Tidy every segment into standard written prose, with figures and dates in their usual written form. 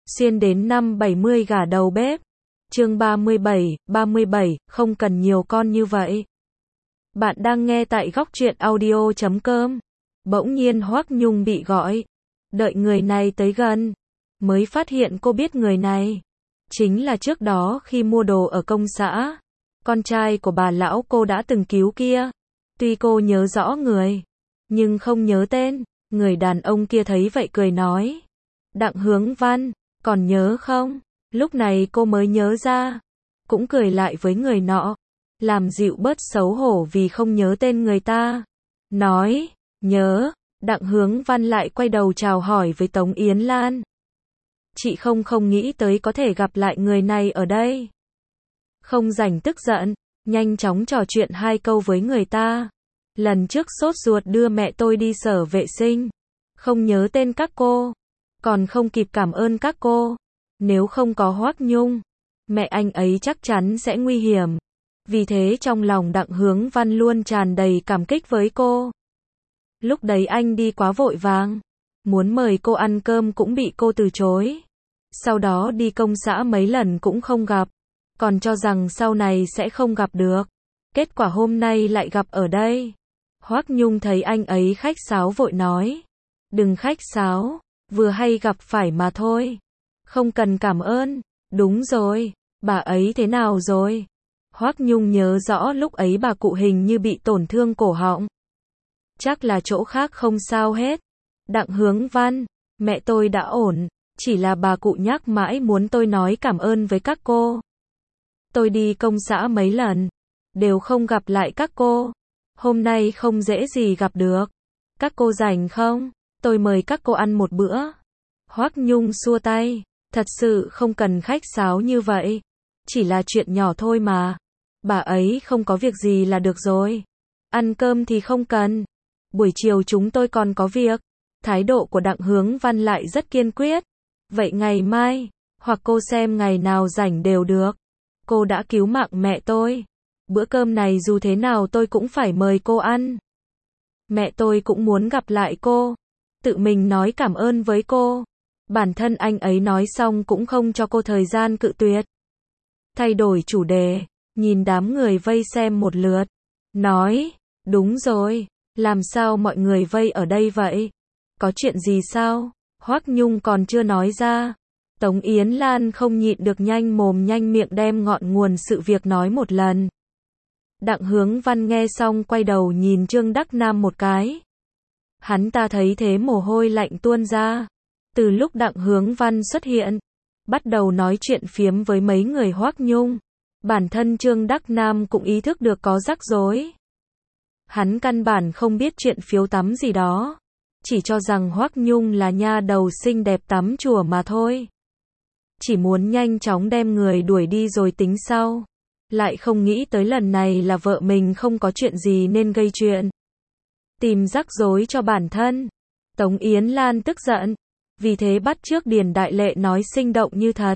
Xuyên đến năm 70 gả đầu bếp. Chương 37, không cần nhiều con như vậy. Bạn đang nghe tại góc truyện audio.com. Bỗng nhiên Hoắc Nhung bị gọi. Đợi người này tới gần, mới phát hiện cô biết người này. Chính là trước đó khi mua đồ ở công xã, con trai của bà lão cô đã từng cứu kia. Tuy cô nhớ rõ người, nhưng không nhớ tên. Người đàn ông kia thấy vậy cười nói. Đặng Hướng Văn, còn nhớ không? Lúc này cô mới nhớ ra. Cũng cười lại với người nọ, làm dịu bớt xấu hổ vì không nhớ tên người ta. Nói, nhớ. Đặng Hướng Văn lại quay đầu chào hỏi với Tống Yến Lan. Chị không nghĩ tới có thể gặp lại người này ở đây. Không rảnh tức giận, nhanh chóng trò chuyện hai câu với người ta. Lần trước sốt ruột đưa mẹ tôi đi sở vệ sinh, không nhớ tên các cô, còn không kịp cảm ơn các cô. Nếu không có Hoắc Nhung, mẹ anh ấy chắc chắn sẽ nguy hiểm. Vì thế trong lòng Đặng Hướng Văn luôn tràn đầy cảm kích với cô. Lúc đấy anh đi quá vội vàng, muốn mời cô ăn cơm cũng bị cô từ chối. Sau đó đi công xã mấy lần cũng không gặp, còn cho rằng sau này sẽ không gặp được. Kết quả hôm nay lại gặp ở đây. Hoắc Nhung thấy anh ấy khách sáo vội nói. Đừng khách sáo, vừa hay gặp phải mà thôi. Không cần cảm ơn. Đúng rồi, bà ấy thế nào rồi? Hoắc Nhung nhớ rõ lúc ấy bà cụ hình như bị tổn thương cổ họng. Chắc là chỗ khác không sao hết. Đặng Hướng Văn, mẹ tôi đã ổn, chỉ là bà cụ nhắc mãi muốn tôi nói cảm ơn với các cô. Tôi đi công xã mấy lần, đều không gặp lại các cô. Hôm nay không dễ gì gặp được. Các cô rảnh không? Tôi mời các cô ăn một bữa. Hoắc Nhung xua tay, thật sự không cần khách sáo như vậy. Chỉ là chuyện nhỏ thôi mà. Bà ấy không có việc gì là được rồi. Ăn cơm thì không cần. Buổi chiều chúng tôi còn có việc. Thái độ của Đặng Hướng Văn lại rất kiên quyết. Vậy ngày mai, hoặc cô xem ngày nào rảnh đều được. Cô đã cứu mạng mẹ tôi. Bữa cơm này dù thế nào tôi cũng phải mời cô ăn. Mẹ tôi cũng muốn gặp lại cô. Tự mình nói cảm ơn với cô. Bản thân anh ấy nói xong cũng không cho cô thời gian cự tuyệt. Thay đổi chủ đề, nhìn đám người vây xem một lượt. Nói, đúng rồi, làm sao mọi người vây ở đây vậy? Có chuyện gì sao? Hoắc Nhung còn chưa nói ra. Tống Yến Lan không nhịn được nhanh mồm nhanh miệng đem ngọn nguồn sự việc nói một lần. Đặng Hướng Văn nghe xong quay đầu nhìn Trương Đắc Nam một cái. Hắn ta thấy thế mồ hôi lạnh tuôn ra. Từ lúc Đặng Hướng Văn xuất hiện, bắt đầu nói chuyện phiếm với mấy người Hoắc Nhung. Bản thân Trương Đắc Nam cũng ý thức được có rắc rối. Hắn căn bản không biết chuyện phiếu tắm gì đó. Chỉ cho rằng Hoắc Nhung là nha đầu xinh đẹp tắm chùa mà thôi. Chỉ muốn nhanh chóng đem người đuổi đi rồi tính sau. Lại không nghĩ tới lần này là vợ mình không có chuyện gì nên gây chuyện. Tìm rắc rối cho bản thân. Tống Yến Lan tức giận. Vì thế bắt chước Điền Đại Lệ nói sinh động như thật.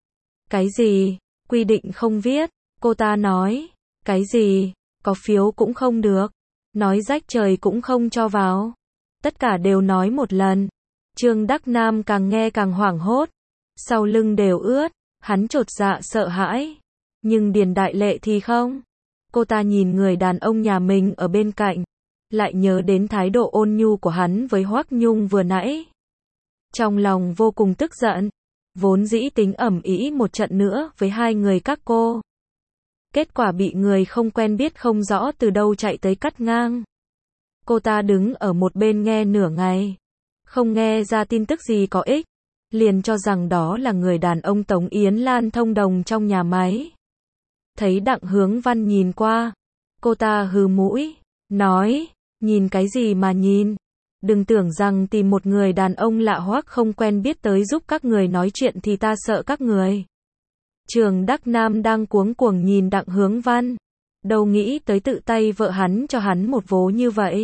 Cái gì? Quy định không viết. Cô ta nói. Cái gì? Có phiếu cũng không được. Nói rách trời cũng không cho vào. Tất cả đều nói một lần. Trương Đắc Nam càng nghe càng hoảng hốt. Sau lưng đều ướt. Hắn chột dạ sợ hãi. Nhưng Điền Đại Lệ thì không. Cô ta nhìn người đàn ông nhà mình ở bên cạnh. Lại nhớ đến thái độ ôn nhu của hắn với Hoắc Nhung vừa nãy. Trong lòng vô cùng tức giận. Vốn dĩ tính ầm ĩ một trận nữa với hai người các cô. Kết quả bị người không quen biết không rõ từ đâu chạy tới cắt ngang. Cô ta đứng ở một bên nghe nửa ngày. Không nghe ra tin tức gì có ích. Liền cho rằng đó là người đàn ông Tống Yến Lan thông đồng trong nhà máy. Thấy Đặng Hướng Văn nhìn qua. Cô ta hừ mũi. Nói, nhìn cái gì mà nhìn. Đừng tưởng rằng tìm một người đàn ông lạ hoắc không quen biết tới giúp các người nói chuyện thì ta sợ các người. Trương Đắc Nam đang cuống cuồng nhìn Đặng Hướng Văn. Đâu nghĩ tới tự tay vợ hắn cho hắn một vố như vậy.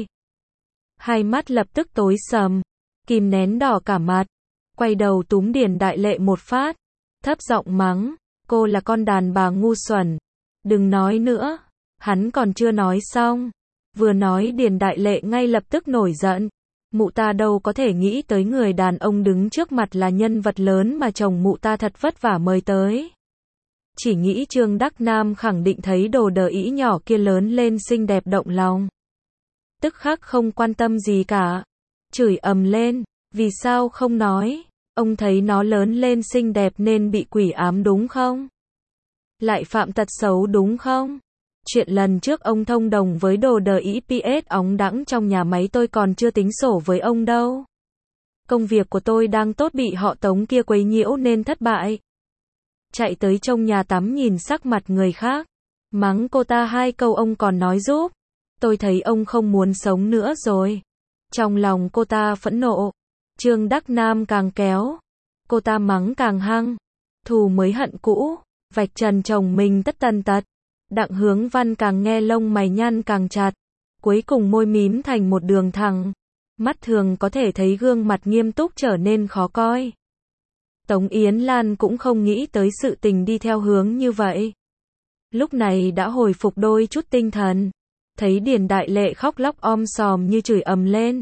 Hai mắt lập tức tối sầm. Kìm nén đỏ cả mặt. Quay đầu túm Điền Đại Lệ một phát. Thấp giọng mắng. Cô là con đàn bà ngu xuẩn. Đừng nói nữa. Hắn còn chưa nói xong. Vừa nói Điền Đại Lệ ngay lập tức nổi giận. Mụ ta đâu có thể nghĩ tới người đàn ông đứng trước mặt là nhân vật lớn mà chồng mụ ta thật vất vả mời tới. Chỉ nghĩ Trương Đắc Nam khẳng định thấy đồ đờ ĩ nhỏ kia lớn lên xinh đẹp động lòng. Tức khắc không quan tâm gì cả. Chửi ầm lên, vì sao không nói, ông thấy nó lớn lên xinh đẹp nên bị quỷ ám đúng không? Lại phạm tật xấu đúng không? Chuyện lần trước ông thông đồng với đồ đờ ĩ PS óng đãng trong nhà máy tôi còn chưa tính sổ với ông đâu. Công việc của tôi đang tốt bị họ Tống kia quấy nhiễu nên thất bại. Chạy tới trong nhà tắm nhìn sắc mặt người khác. Mắng cô ta 2 câu ông còn nói giúp. Tôi thấy ông không muốn sống nữa rồi. Trong lòng cô ta phẫn nộ. Trương Đắc Nam càng kéo. Cô ta mắng càng hăng. Thù mới hận cũ. Vạch trần chồng mình tất tần tật. Đặng Hướng Văn càng nghe lông mày nhăn càng chặt. Cuối cùng môi mím thành một đường thẳng. Mắt thường có thể thấy gương mặt nghiêm túc trở nên khó coi. Tống Yến Lan cũng không nghĩ tới sự tình đi theo hướng như vậy. Lúc này đã hồi phục đôi chút tinh thần. Thấy Điền Đại Lệ khóc lóc om sòm như chửi ầm lên.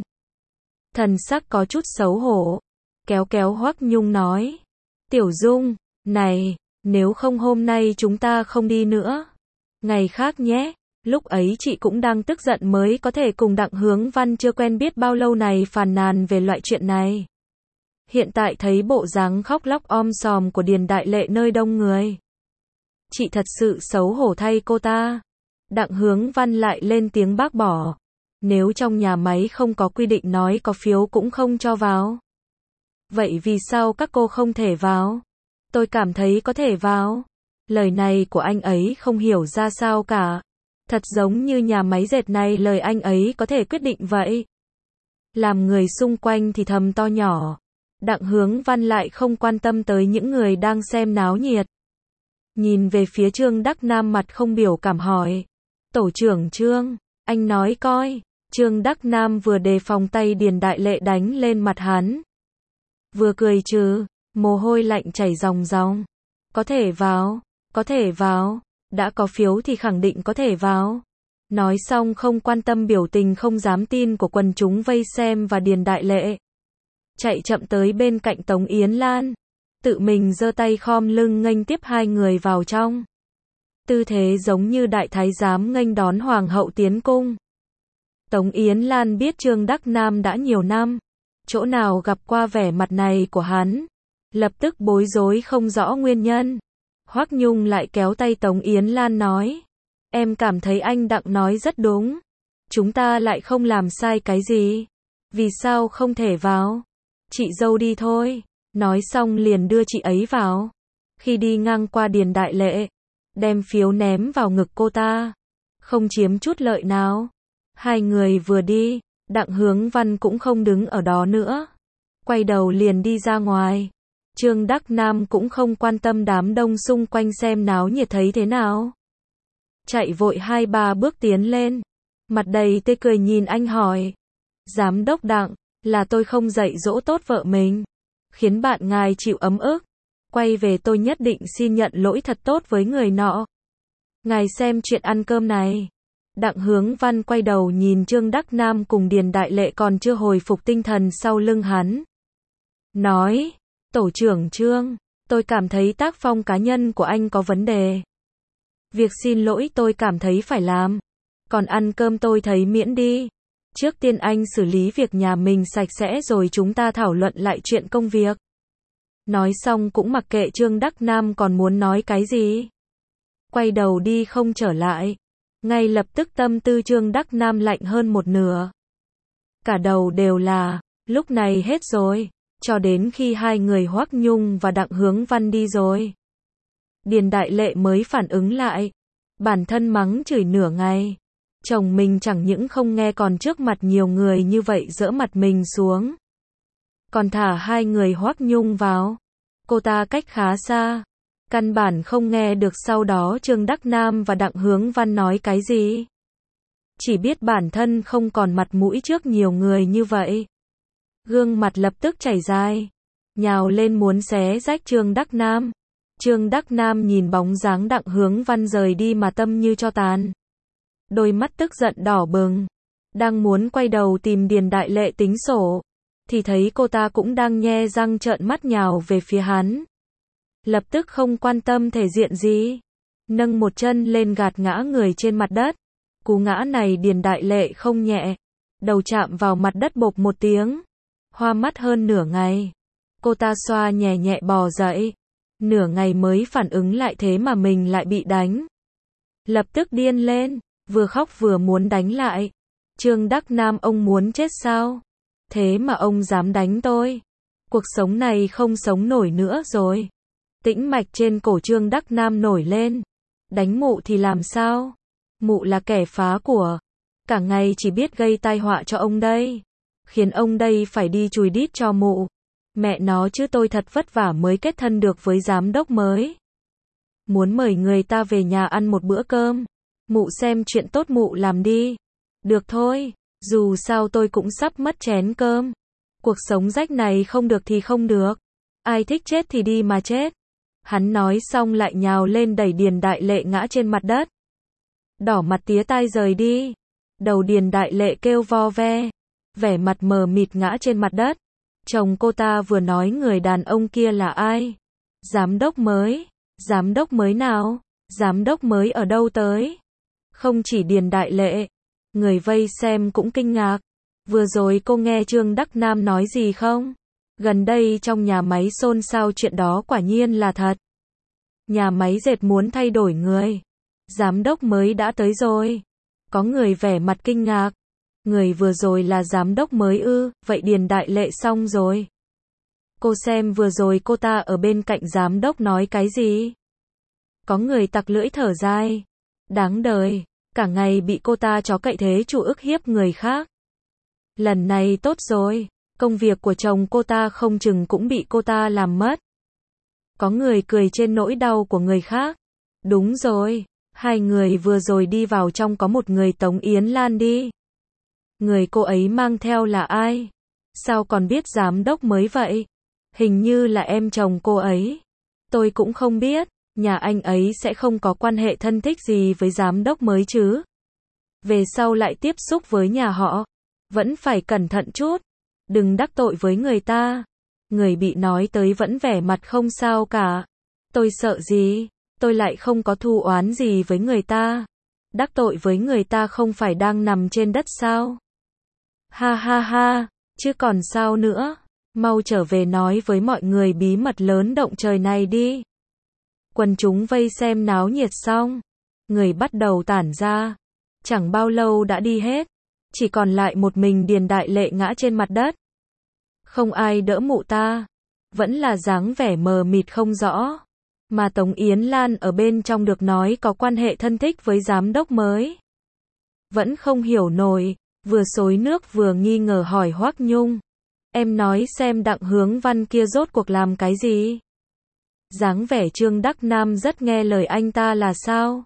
Thần sắc có chút xấu hổ. Kéo kéo Hoắc Nhung nói. Tiểu Dung, này, nếu không hôm nay chúng ta không đi nữa. Ngày khác nhé. Lúc ấy chị cũng đang tức giận mới có thể cùng Đặng Hướng Văn chưa quen biết bao lâu này phàn nàn về loại chuyện này. Hiện tại thấy bộ dáng khóc lóc om sòm của Điền Đại Lệ nơi đông người. Chị thật sự xấu hổ thay cô ta. Đặng Hướng Văn lại lên tiếng bác bỏ. Nếu trong nhà máy không có quy định nói có phiếu cũng không cho vào. Vậy vì sao các cô không thể vào? Tôi cảm thấy có thể vào. Lời này của anh ấy không hiểu ra sao cả. Thật giống như nhà máy dệt này lời anh ấy có thể quyết định vậy. Làm người xung quanh thì thầm to nhỏ. Đặng Hướng Văn lại không quan tâm tới những người đang xem náo nhiệt. Nhìn về phía Trương Đắc Nam mặt không biểu cảm hỏi. Tổ trưởng Trương, anh nói coi. Trương Đắc Nam vừa đề phòng tay Điền Đại Lệ đánh lên mặt hắn. Vừa cười trừ, mồ hôi lạnh chảy ròng ròng. Có thể vào, có thể vào, đã có phiếu thì khẳng định có thể vào. Nói xong không quan tâm biểu tình không dám tin của quần chúng vây xem và Điền Đại Lệ. Chạy chậm tới bên cạnh Tống Yến Lan. Tự mình giơ tay khom lưng nghênh tiếp 2 người vào trong. Tư thế giống như đại thái giám nghênh đón hoàng hậu tiến cung. Tống Yến Lan biết Trương Đắc Nam đã nhiều năm. Chỗ nào gặp qua vẻ mặt này của hắn. Lập tức bối rối không rõ nguyên nhân. Hoắc Nhung lại kéo tay Tống Yến Lan nói. Em cảm thấy anh Đặng nói rất đúng. Chúng ta lại không làm sai cái gì. Vì sao không thể vào? Chị dâu đi thôi. Nói xong liền đưa chị ấy vào. Khi đi ngang qua Điền Đại Lệ, đem phiếu ném vào ngực cô ta. Không chiếm chút lợi nào. 2 người vừa đi, Đặng Hướng Văn cũng không đứng ở đó nữa. Quay đầu liền đi ra ngoài. Trương Đắc Nam cũng không quan tâm đám đông xung quanh xem náo nhiệt thấy thế nào. Chạy vội 2-3 bước tiến lên. Mặt đầy tươi cười nhìn anh hỏi. Giám đốc Đặng, là tôi không dạy dỗ tốt vợ mình. Khiến bạn ngài chịu ấm ức. Quay về tôi nhất định xin nhận lỗi thật tốt với người nọ. Ngài xem chuyện ăn cơm này. Đặng Hướng Văn quay đầu nhìn Trương Đắc Nam cùng Điền Đại Lệ còn chưa hồi phục tinh thần sau lưng hắn. Nói, tổ trưởng Trương, tôi cảm thấy tác phong cá nhân của anh có vấn đề. Việc xin lỗi tôi cảm thấy phải làm. Còn ăn cơm tôi thấy miễn đi. Trước tiên anh xử lý việc nhà mình sạch sẽ rồi chúng ta thảo luận lại chuyện công việc. Nói xong cũng mặc kệ Trương Đắc Nam còn muốn nói cái gì. Quay đầu đi không trở lại. Ngay lập tức tâm tư Trương Đắc Nam lạnh hơn một nửa. Cả đầu đều là, lúc này hết rồi. Cho đến khi 2 người Hoắc Nhung và Đặng Hướng Văn đi rồi. Điền Đại Lệ mới phản ứng lại. Bản thân mắng chửi nửa ngày. Chồng mình chẳng những không nghe còn trước mặt nhiều người như vậy giỡ mặt mình xuống. Còn thả 2 người Hoắc Nhung vào. Cô ta cách khá xa. Căn bản không nghe được sau đó Trương Đắc Nam và Đặng Hướng Văn nói cái gì. Chỉ biết bản thân không còn mặt mũi trước nhiều người như vậy. Gương mặt lập tức chảy dài. Nhào lên muốn xé rách Trương Đắc Nam. Trương Đắc Nam nhìn bóng dáng Đặng Hướng Văn rời đi mà tâm như cho tàn. Đôi mắt tức giận đỏ bừng. đang muốn quay đầu tìm Điền Đại Lệ tính sổ, thì thấy cô ta cũng đang nhe răng trợn mắt nhào về phía hắn. Lập tức không quan tâm thể diện gì, nâng một chân lên gạt ngã người trên mặt đất. Cú ngã này Điền Đại Lệ không nhẹ, đầu chạm vào mặt đất bộp một tiếng, hoa mắt hơn nửa ngày. Cô ta xoa nhẹ nhẹ bò dậy, nửa ngày mới phản ứng lại thế mà mình lại bị đánh. Lập tức điên lên, vừa khóc vừa muốn đánh lại. Trương Đắc Nam, ông muốn chết sao? Thế mà ông dám đánh tôi. Cuộc sống này không sống nổi nữa rồi. Tĩnh mạch trên cổ Trương Đắc Nam nổi lên. Đánh mụ thì làm sao? Mụ là kẻ phá của. Cả ngày chỉ biết gây tai họa cho ông đây. Khiến ông đây phải đi chùi đít cho mụ. Mẹ nó chứ tôi thật vất vả mới kết thân được với giám đốc mới. Muốn mời người ta về nhà ăn một bữa cơm. Mụ xem chuyện tốt mụ làm đi. Được thôi, dù sao tôi cũng sắp mất chén cơm. Cuộc sống rách này không được thì không được. Ai thích chết thì đi mà chết. Hắn nói xong lại nhào lên đẩy Điền Đại Lệ ngã trên mặt đất. Đỏ mặt tía tai rời đi. Đầu Điền Đại Lệ kêu vo ve, vẻ mặt mờ mịt ngã trên mặt đất. Chồng cô ta vừa nói người đàn ông kia là ai? Giám đốc mới. Giám đốc mới nào? Giám đốc mới ở đâu tới? Không chỉ Điền Đại Lệ, người vây xem cũng kinh ngạc. Vừa rồi cô nghe Trương Đắc Nam nói gì không? Gần đây trong nhà máy xôn xao chuyện đó quả nhiên là thật. Nhà máy dệt muốn thay đổi người. Giám đốc mới đã tới rồi. Có người vẻ mặt kinh ngạc. Người vừa rồi là giám đốc mới ư? Vậy Điền Đại Lệ xong rồi. Cô xem vừa rồi cô ta ở bên cạnh giám đốc nói cái gì? Có người tặc lưỡi thở dài. Đáng đời, cả ngày bị cô ta chó cậy thế chủ ức hiếp người khác. Lần này tốt rồi, công việc của chồng cô ta không chừng cũng bị cô ta làm mất. Có người cười trên nỗi đau của người khác. Đúng rồi, hai người vừa rồi đi vào trong có một người Tống Yến Lan đi. Người cô ấy mang theo là ai? Sao còn biết giám đốc mới vậy? Hình như là em chồng cô ấy. Tôi cũng không biết, nhà anh ấy sẽ không có quan hệ thân thích gì với giám đốc mới chứ. Về sau lại tiếp xúc với nhà họ, vẫn phải cẩn thận chút. Đừng đắc tội với người ta. Người bị nói tới vẫn vẻ mặt không sao cả. Tôi sợ gì? Tôi lại không có thù oán gì với người ta. Đắc tội với người ta không phải đang nằm trên đất sao? Ha ha ha, chứ còn sao nữa? Mau trở về nói với mọi người bí mật lớn động trời này đi. Quần chúng vây xem náo nhiệt xong, người bắt đầu tản ra. Chẳng bao lâu đã đi hết, chỉ còn lại một mình Điền Đại Lệ ngã trên mặt đất. Không ai đỡ mụ ta, vẫn là dáng vẻ mờ mịt không rõ. Mà Tống Yến Lan ở bên trong được nói có quan hệ thân thích với giám đốc mới. Vẫn không hiểu nổi, vừa xối nước vừa nghi ngờ hỏi Hoắc Nhung. Em nói xem Đặng Hướng Văn kia rốt cuộc làm cái gì? Dáng vẻ Trương Đắc Nam rất nghe lời anh ta là sao?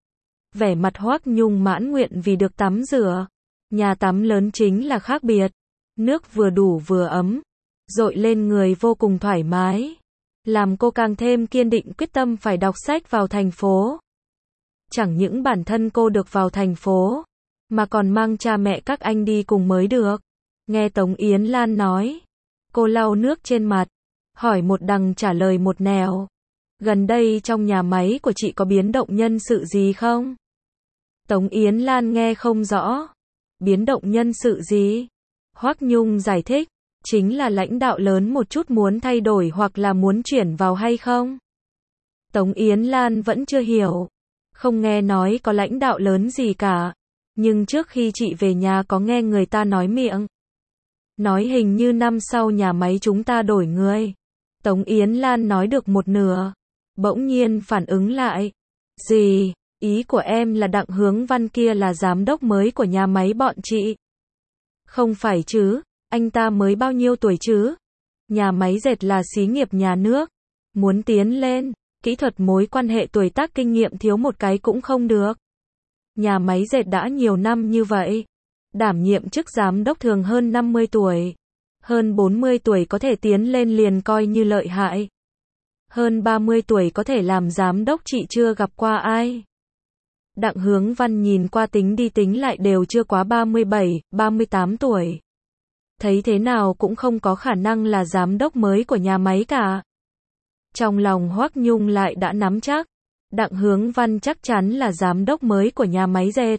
Vẻ mặt Hoắc Nhung mãn nguyện vì được tắm rửa. Nhà tắm lớn chính là khác biệt. Nước vừa đủ vừa ấm, dội lên người vô cùng thoải mái. Làm cô càng thêm kiên định quyết tâm phải đọc sách vào thành phố. Chẳng những bản thân cô được vào thành phố, mà còn mang cha mẹ các anh đi cùng mới được. Nghe Tống Yến Lan nói, cô lau nước trên mặt, hỏi một đằng trả lời một nẻo. Gần đây trong nhà máy của chị có biến động nhân sự gì không? Tống Yến Lan nghe không rõ. Biến động nhân sự gì? Hoắc Nhung giải thích, chính là lãnh đạo lớn một chút muốn thay đổi hoặc là muốn chuyển vào hay không? Tống Yến Lan vẫn chưa hiểu. Không nghe nói có lãnh đạo lớn gì cả. Nhưng trước khi chị về nhà có nghe người ta nói miệng. Nói hình như năm sau nhà máy chúng ta đổi người. Tống Yến Lan nói được một nửa. Bỗng nhiên phản ứng lại. Gì? Ý của em là Đặng Hướng Văn kia là giám đốc mới của nhà máy bọn chị. Không phải chứ, anh ta mới bao nhiêu tuổi chứ? Nhà máy dệt là xí nghiệp nhà nước. Muốn tiến lên, kỹ thuật mối quan hệ tuổi tác kinh nghiệm thiếu một cái cũng không được. Nhà máy dệt đã nhiều năm như vậy. Đảm nhiệm chức giám đốc thường hơn 50 tuổi. Hơn 40 tuổi có thể tiến lên liền coi như lợi hại. Hơn 30 tuổi có thể làm giám đốc chị chưa gặp qua ai. Đặng Hướng Văn nhìn qua tính đi tính lại đều chưa quá 37, 38 tuổi. Thấy thế nào cũng không có khả năng là giám đốc mới của nhà máy cả. Trong lòng Hoắc Nhung lại đã nắm chắc, Đặng Hướng Văn chắc chắn là giám đốc mới của nhà máy dệt.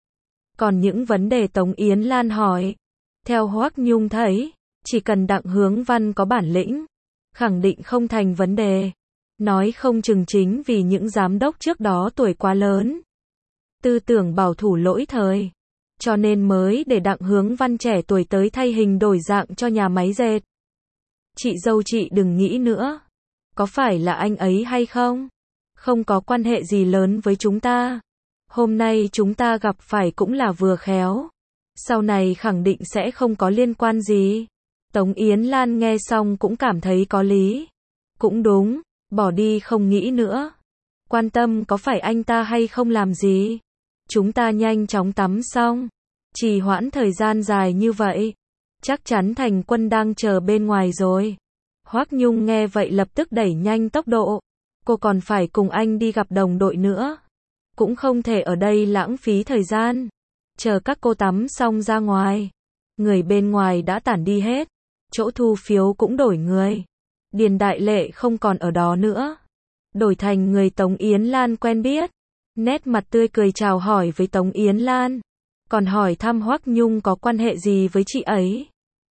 Còn những vấn đề Tống Yến Lan hỏi, theo Hoắc Nhung thấy, chỉ cần Đặng Hướng Văn có bản lĩnh, khẳng định không thành vấn đề. Nói không chừng chính vì những giám đốc trước đó tuổi quá lớn, tư tưởng bảo thủ lỗi thời, cho nên mới để Đặng Hướng Văn trẻ tuổi tới thay hình đổi dạng cho nhà máy dệt. Chị dâu chị đừng nghĩ nữa. Có phải là anh ấy hay không? Không có quan hệ gì lớn với chúng ta. Hôm nay chúng ta gặp phải cũng là vừa khéo. Sau này khẳng định sẽ không có liên quan gì. Tống Yến Lan nghe xong cũng cảm thấy có lý. Cũng đúng, bỏ đi không nghĩ nữa. Quan tâm có phải anh ta hay không làm gì. Chúng ta nhanh chóng tắm xong. Trì hoãn thời gian dài như vậy. Chắc chắn Thành Quân đang chờ bên ngoài rồi. Hoắc Nhung nghe vậy lập tức đẩy nhanh tốc độ. Cô còn phải cùng anh đi gặp đồng đội nữa. Cũng không thể ở đây lãng phí thời gian. Chờ các cô tắm xong ra ngoài. Người bên ngoài đã tản đi hết. Chỗ thu phiếu cũng đổi người. Điền Đại Lệ không còn ở đó nữa. Đổi thành người Tống Yến Lan quen biết. Nét mặt tươi cười chào hỏi với Tống Yến Lan. Còn hỏi thăm Hoắc Nhung có quan hệ gì với chị ấy.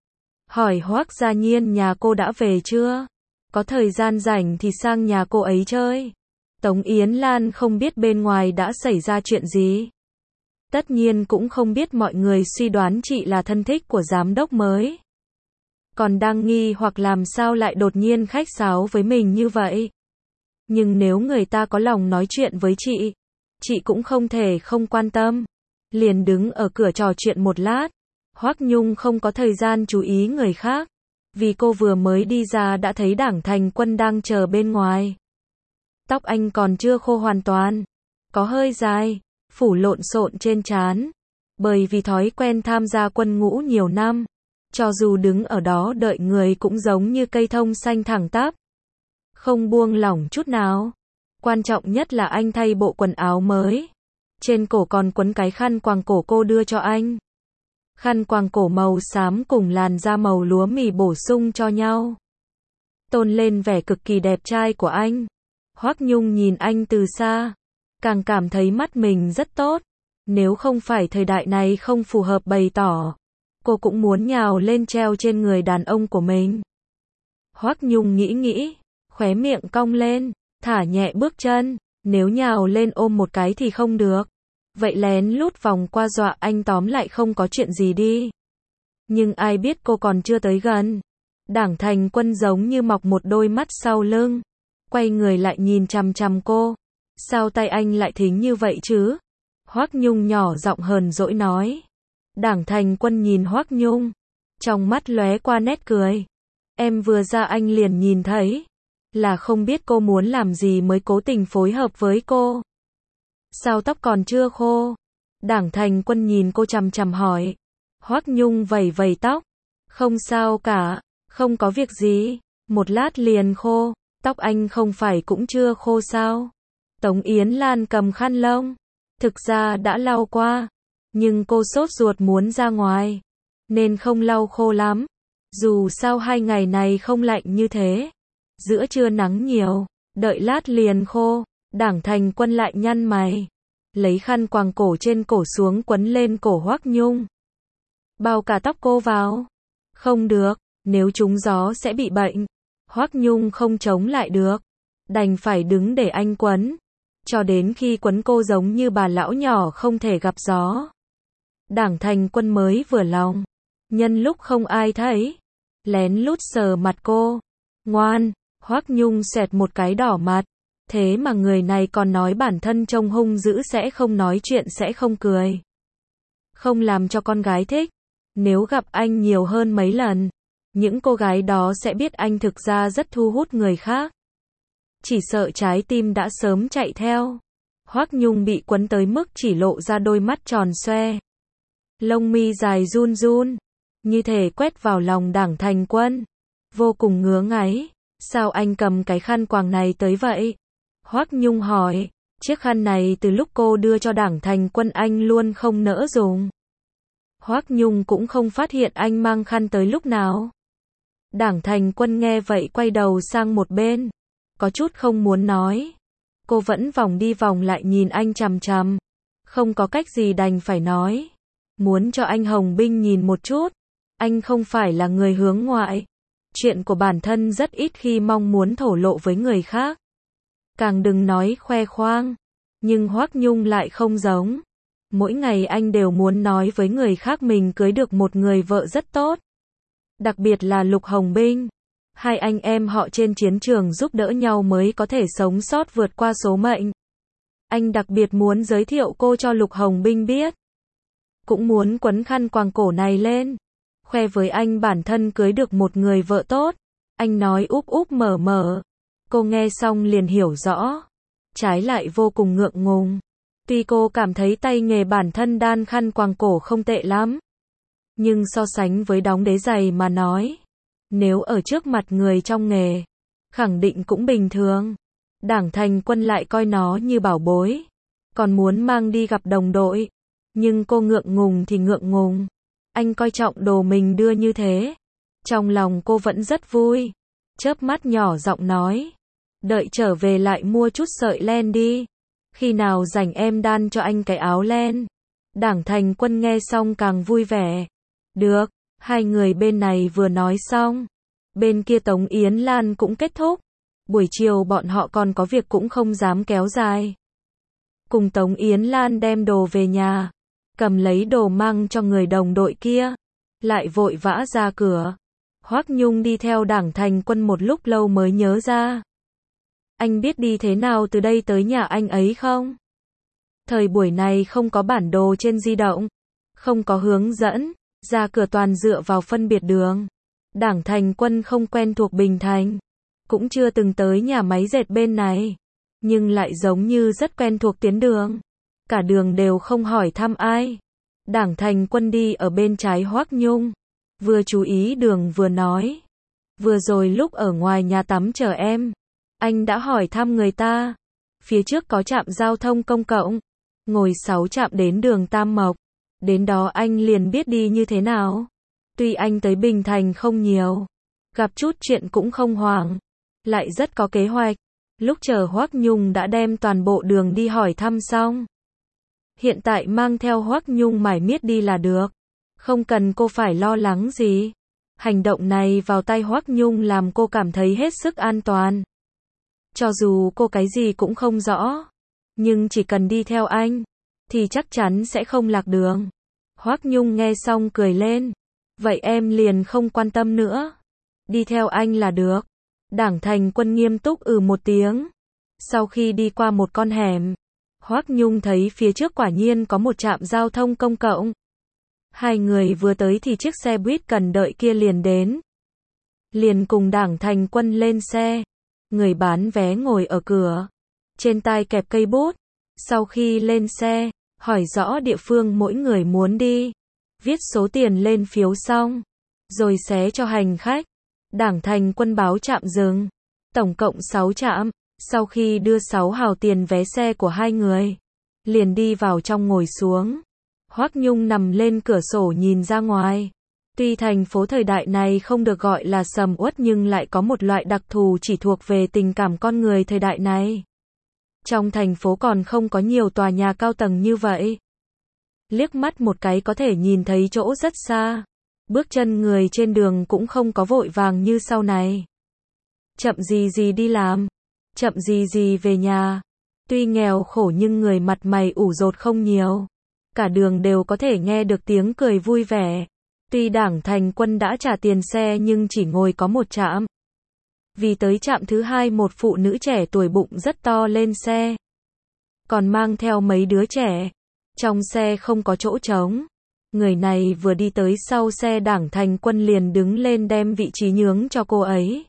Hỏi Hoắc Gia Nhiên nhà cô đã về chưa? Có thời gian rảnh thì sang nhà cô ấy chơi. Tống Yến Lan không biết bên ngoài đã xảy ra chuyện gì. Tất nhiên cũng không biết mọi người suy đoán chị là thân thích của giám đốc mới. Còn đang nghi hoặc làm sao lại đột nhiên khách sáo với mình như vậy. Nhưng nếu người ta có lòng nói chuyện với chị cũng không thể không quan tâm. Liền đứng ở cửa trò chuyện một lát. Hoắc Nhung không có thời gian chú ý người khác. Vì cô vừa mới đi ra đã thấy Đảng Thành Quân đang chờ bên ngoài. Tóc anh còn chưa khô hoàn toàn. Có hơi dài, phủ lộn xộn trên trán. Bởi vì thói quen tham gia quân ngũ nhiều năm. Cho dù đứng ở đó đợi người cũng giống như cây thông xanh thẳng tắp. Không buông lỏng chút nào. Quan trọng nhất là anh thay bộ quần áo mới. Trên cổ còn quấn cái khăn quàng cổ cô đưa cho anh. Khăn quàng cổ màu xám cùng làn da màu lúa mì bổ sung cho nhau. Tôn lên vẻ cực kỳ đẹp trai của anh. Hoắc Nhung nhìn anh từ xa. Càng cảm thấy mắt mình rất tốt. Nếu không phải thời đại này không phù hợp bày tỏ. Cô cũng muốn nhào lên treo trên người đàn ông của mình. Hoắc Nhung nghĩ. Khóe miệng cong lên. Thả nhẹ bước chân. Nếu nhào lên ôm một cái thì không được. Vậy lén lút vòng qua dọa anh tóm lại không có chuyện gì đi. Nhưng ai biết cô còn chưa tới gần. Đảng Thành Quân giống như mọc một đôi mắt sau lưng. Quay người lại nhìn chằm chằm cô. Sao tay anh lại thính như vậy chứ? Hoắc Nhung nhỏ giọng hờn dỗi nói. Đảng Thành Quân nhìn Hoắc Nhung. Trong mắt lóe qua nét cười. Em vừa ra anh liền nhìn thấy. Là không biết cô muốn làm gì mới cố tình phối hợp với cô. Sao tóc còn chưa khô? Đảng Thành Quân nhìn cô chằm chằm hỏi. Hoắc Nhung vẩy vẩy tóc. Không sao cả, không có việc gì. Một lát liền khô. Tóc anh không phải cũng chưa khô sao? Tống Yến Lan cầm khăn lông. Thực ra đã lau qua. Nhưng cô sốt ruột muốn ra ngoài. Nên không lau khô lắm. Dù sao 2 ngày này không lạnh như thế. Giữa trưa nắng nhiều. Đợi lát liền khô. Đảng Thành Quân lại nhăn mày. Lấy khăn quàng cổ trên cổ xuống quấn lên cổ Hoắc Nhung. Bao cả tóc cô vào. Không được, nếu trúng gió sẽ bị bệnh. Hoắc Nhung không chống lại được. Đành phải đứng để anh quấn. Cho đến khi quấn cô giống như bà lão nhỏ không thể gặp gió. Đảng Thành Quân mới vừa lòng. Nhân lúc không ai thấy. Lén lút sờ mặt cô. Ngoan, Hoắc Nhung xoẹt một cái đỏ mặt. Thế mà người này còn nói bản thân trông hung dữ sẽ không nói chuyện sẽ không cười. Không làm cho con gái thích. Nếu gặp anh nhiều hơn mấy lần, những cô gái đó sẽ biết anh thực ra rất thu hút người khác. Chỉ sợ trái tim đã sớm chạy theo. Hoắc Nhung bị quấn tới mức chỉ lộ ra đôi mắt tròn xoe. Lông mi dài run run, như thể quét vào lòng Đảng Thành Quân. Vô cùng ngứa ngáy. Sao anh cầm cái khăn quàng này tới vậy? Hoắc Nhung hỏi. Chiếc khăn này từ lúc cô đưa cho Đảng Thành Quân anh luôn không nỡ dùng. Hoắc Nhung cũng không phát hiện anh mang khăn tới lúc nào. Đảng Thành Quân nghe vậy quay đầu sang một bên, có chút không muốn nói. Cô vẫn vòng đi vòng lại nhìn anh chằm chằm, không có cách gì đành phải nói. Muốn cho anh Hồng Binh nhìn một chút, anh không phải là người hướng ngoại. Chuyện của bản thân rất ít khi mong muốn thổ lộ với người khác. Càng đừng nói khoe khoang. Nhưng Hoắc Nhung lại không giống. Mỗi ngày anh đều muốn nói với người khác mình cưới được một người vợ rất tốt. Đặc biệt là Lục Hồng Binh. Hai anh em họ trên chiến trường giúp đỡ nhau mới có thể sống sót vượt qua số mệnh. Anh đặc biệt muốn giới thiệu cô cho Lục Hồng Binh biết. Cũng muốn quấn khăn quàng cổ này lên. Khoe với anh bản thân cưới được một người vợ tốt. Anh nói úp úp mở mở. Cô nghe xong liền hiểu rõ. Trái lại vô cùng ngượng ngùng. Tuy cô cảm thấy tay nghề bản thân đan khăn quàng cổ không tệ lắm. Nhưng so sánh với đóng đế giày mà nói. Nếu ở trước mặt người trong nghề. Khẳng định cũng bình thường. Đảng Thành Quân lại coi nó như bảo bối. Còn muốn mang đi gặp đồng đội. Nhưng cô ngượng ngùng thì ngượng ngùng. Anh coi trọng đồ mình đưa như thế. Trong lòng cô vẫn rất vui. Chớp mắt nhỏ giọng nói. Đợi trở về lại mua chút sợi len đi. Khi nào rảnh em đan cho anh cái áo len. Đảng Thành Quân nghe xong càng vui vẻ. Được, hai người bên này vừa nói xong. Bên kia Tống Yến Lan cũng kết thúc. Buổi chiều bọn họ còn có việc cũng không dám kéo dài. Cùng Tống Yến Lan đem đồ về nhà. Cầm lấy đồ mang cho người đồng đội kia. Lại vội vã ra cửa. Hoắc Nhung đi theo Đảng Thành Quân một lúc lâu mới nhớ ra. Anh biết đi thế nào từ đây tới nhà anh ấy không? Thời buổi này không có bản đồ trên di động. Không có hướng dẫn. Ra cửa toàn dựa vào phân biệt đường. Đảng Thành Quân không quen thuộc Bình Thành. Cũng chưa từng tới nhà máy dệt bên này. Nhưng lại giống như rất quen thuộc tuyến đường. Cả đường đều không hỏi thăm ai. Đảng Thành Quân đi ở bên trái Hoắc Nhung. Vừa chú ý đường vừa nói. Vừa rồi lúc ở ngoài nhà tắm chờ em. Anh đã hỏi thăm người ta. Phía trước có trạm giao thông công cộng. Ngồi 6 trạm đến đường Tam Mộc. Đến đó anh liền biết đi như thế nào. Tuy anh tới Bình Thành không nhiều. Gặp chút chuyện cũng không hoảng. Lại rất có kế hoạch. Lúc chờ Hoắc Nhung đã đem toàn bộ đường đi hỏi thăm xong. Hiện tại mang theo Hoắc Nhung mải miết đi là được. Không cần cô phải lo lắng gì. Hành động này vào tay Hoắc Nhung làm cô cảm thấy hết sức an toàn. Cho dù cô cái gì cũng không rõ. Nhưng chỉ cần đi theo anh. Thì chắc chắn sẽ không lạc đường. Hoắc Nhung nghe xong cười lên. Vậy em liền không quan tâm nữa. Đi theo anh là được. Đảng Thành Quân nghiêm túc một tiếng. Sau khi đi qua một con hẻm. Hoắc Nhung thấy phía trước quả nhiên có một trạm giao thông công cộng. Hai người vừa tới thì chiếc xe buýt cần đợi kia liền đến. Liền cùng Đảng Thành Quân lên xe. Người bán vé ngồi ở cửa. Trên tai kẹp cây bút. Sau khi lên xe, hỏi rõ địa phương mỗi người muốn đi. Viết số tiền lên phiếu xong. Rồi xé cho hành khách. Đảng Thành Quân báo trạm dừng. Tổng cộng 6 trạm. Sau khi đưa 6 hào tiền vé xe của hai người. Liền đi vào trong ngồi xuống. Hoắc Nhung nằm lên cửa sổ nhìn ra ngoài. Tuy thành phố thời đại này không được gọi là sầm uất nhưng lại có một loại đặc thù chỉ thuộc về tình cảm con người thời đại này. Trong thành phố còn không có nhiều tòa nhà cao tầng như vậy. Liếc mắt một cái có thể nhìn thấy chỗ rất xa. Bước chân người trên đường cũng không có vội vàng như sau này. Chậm gì gì đi làm. Chậm gì gì về nhà. Tuy nghèo khổ nhưng người mặt mày ủ rột không nhiều. Cả đường đều có thể nghe được tiếng cười vui vẻ. Tuy Đảng Thành Quân đã trả tiền xe nhưng chỉ ngồi có một trạm. Vì tới trạm thứ hai một phụ nữ trẻ tuổi bụng rất to lên xe. Còn mang theo mấy đứa trẻ. Trong xe không có chỗ trống. Người này vừa đi tới sau xe Đảng Thành Quân liền đứng lên đem vị trí nhường cho cô ấy.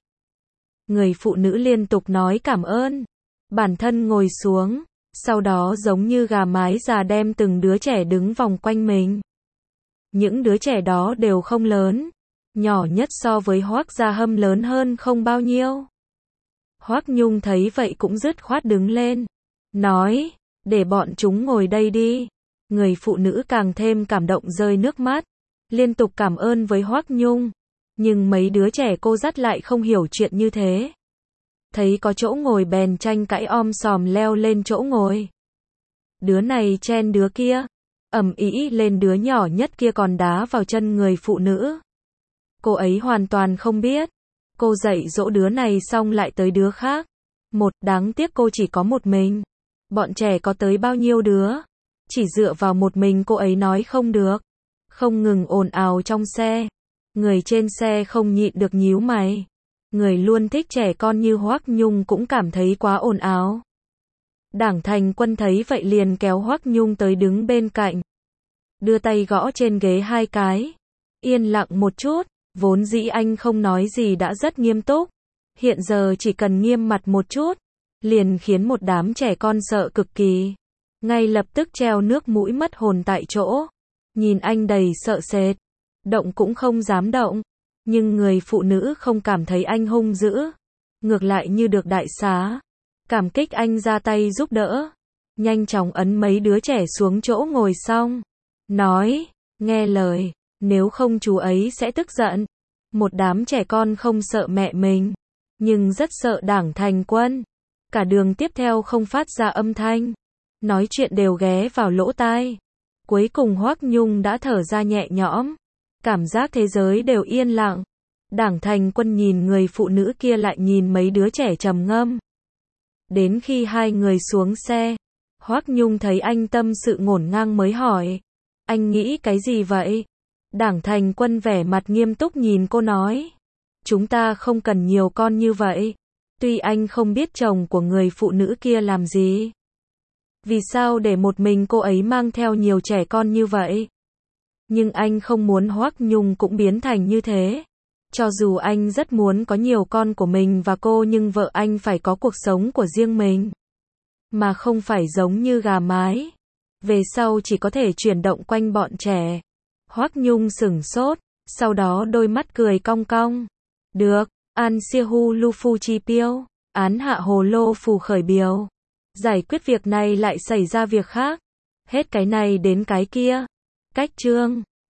Người phụ nữ liên tục nói cảm ơn. Bản thân ngồi xuống. Sau đó giống như gà mái già đem từng đứa trẻ đứng vòng quanh mình. Những đứa trẻ đó đều không lớn. Nhỏ nhất so với Hoắc Gia Hâm lớn hơn không bao nhiêu. Hoắc Nhung thấy vậy cũng dứt khoát đứng lên. nói, để bọn chúng ngồi đây đi. Người phụ nữ càng thêm cảm động rơi nước mắt, liên tục cảm ơn với Hoắc Nhung. Nhưng mấy đứa trẻ cô dắt lại không hiểu chuyện như thế. Thấy có chỗ ngồi bèn tranh cãi sòm leo lên chỗ ngồi. Đứa này chen đứa kia, ầm ĩ lên, đứa nhỏ nhất kia còn đá vào chân người phụ nữ. Cô ấy hoàn toàn không biết. Cô dạy dỗ đứa này xong lại tới đứa khác. Đáng tiếc cô chỉ có một mình. Bọn trẻ có tới bao nhiêu đứa? Chỉ dựa vào một mình cô ấy nói không được. Không ngừng ồn ào trong xe. Người trên xe không nhịn được nhíu mày. Người luôn thích trẻ con như Hoắc Nhung cũng cảm thấy quá ồn ào. Đảng Thành Quân thấy vậy liền kéo Hoắc Nhung tới đứng bên cạnh. Đưa tay gõ trên ghế 2 cái. Yên lặng một chút, vốn dĩ anh không nói gì đã rất nghiêm túc. Hiện giờ chỉ cần nghiêm mặt một chút, liền khiến một đám trẻ con sợ cực kỳ. Ngay lập tức treo nước mũi mất hồn tại chỗ. Nhìn anh đầy sợ sệt. Động cũng không dám động. Nhưng người phụ nữ không cảm thấy anh hung dữ. Ngược lại như được đại xá. Cảm kích anh ra tay giúp đỡ. Nhanh chóng ấn mấy đứa trẻ xuống chỗ ngồi xong. Nói, nghe lời, nếu không chú ấy sẽ tức giận. Một đám trẻ con không sợ mẹ mình, nhưng rất sợ Đảng Thành Quân. Cả đường tiếp theo không phát ra âm thanh. Nói chuyện đều ghé vào lỗ tai. Cuối cùng Hoắc Nhung đã thở ra nhẹ nhõm. Cảm giác thế giới đều yên lặng. Đảng Thành Quân nhìn người phụ nữ kia lại nhìn mấy đứa trẻ trầm ngâm. Đến khi hai người xuống xe, Hoắc Nhung thấy anh tâm sự ngổn ngang mới hỏi. Anh nghĩ cái gì vậy? Đảng Thành Quân vẻ mặt nghiêm túc nhìn cô nói. Chúng ta không cần nhiều con như vậy. Tuy anh không biết chồng của người phụ nữ kia làm gì. Vì sao để một mình cô ấy mang theo nhiều trẻ con như vậy? Nhưng anh không muốn Hoắc Nhung cũng biến thành như thế. Cho dù anh rất muốn có nhiều con của mình và cô, nhưng vợ anh phải có cuộc sống của riêng mình. Mà không phải giống như gà mái. Về sau chỉ có thể chuyển động quanh bọn trẻ. Hoắc Nhung sửng sốt, sau đó đôi mắt cười cong cong. Được, An Siêu Lu Phu Chi Piêu, án hạ hồ lô phù khởi biều. Giải quyết việc này lại xảy ra việc khác. Hết cái này đến cái kia. Cách chương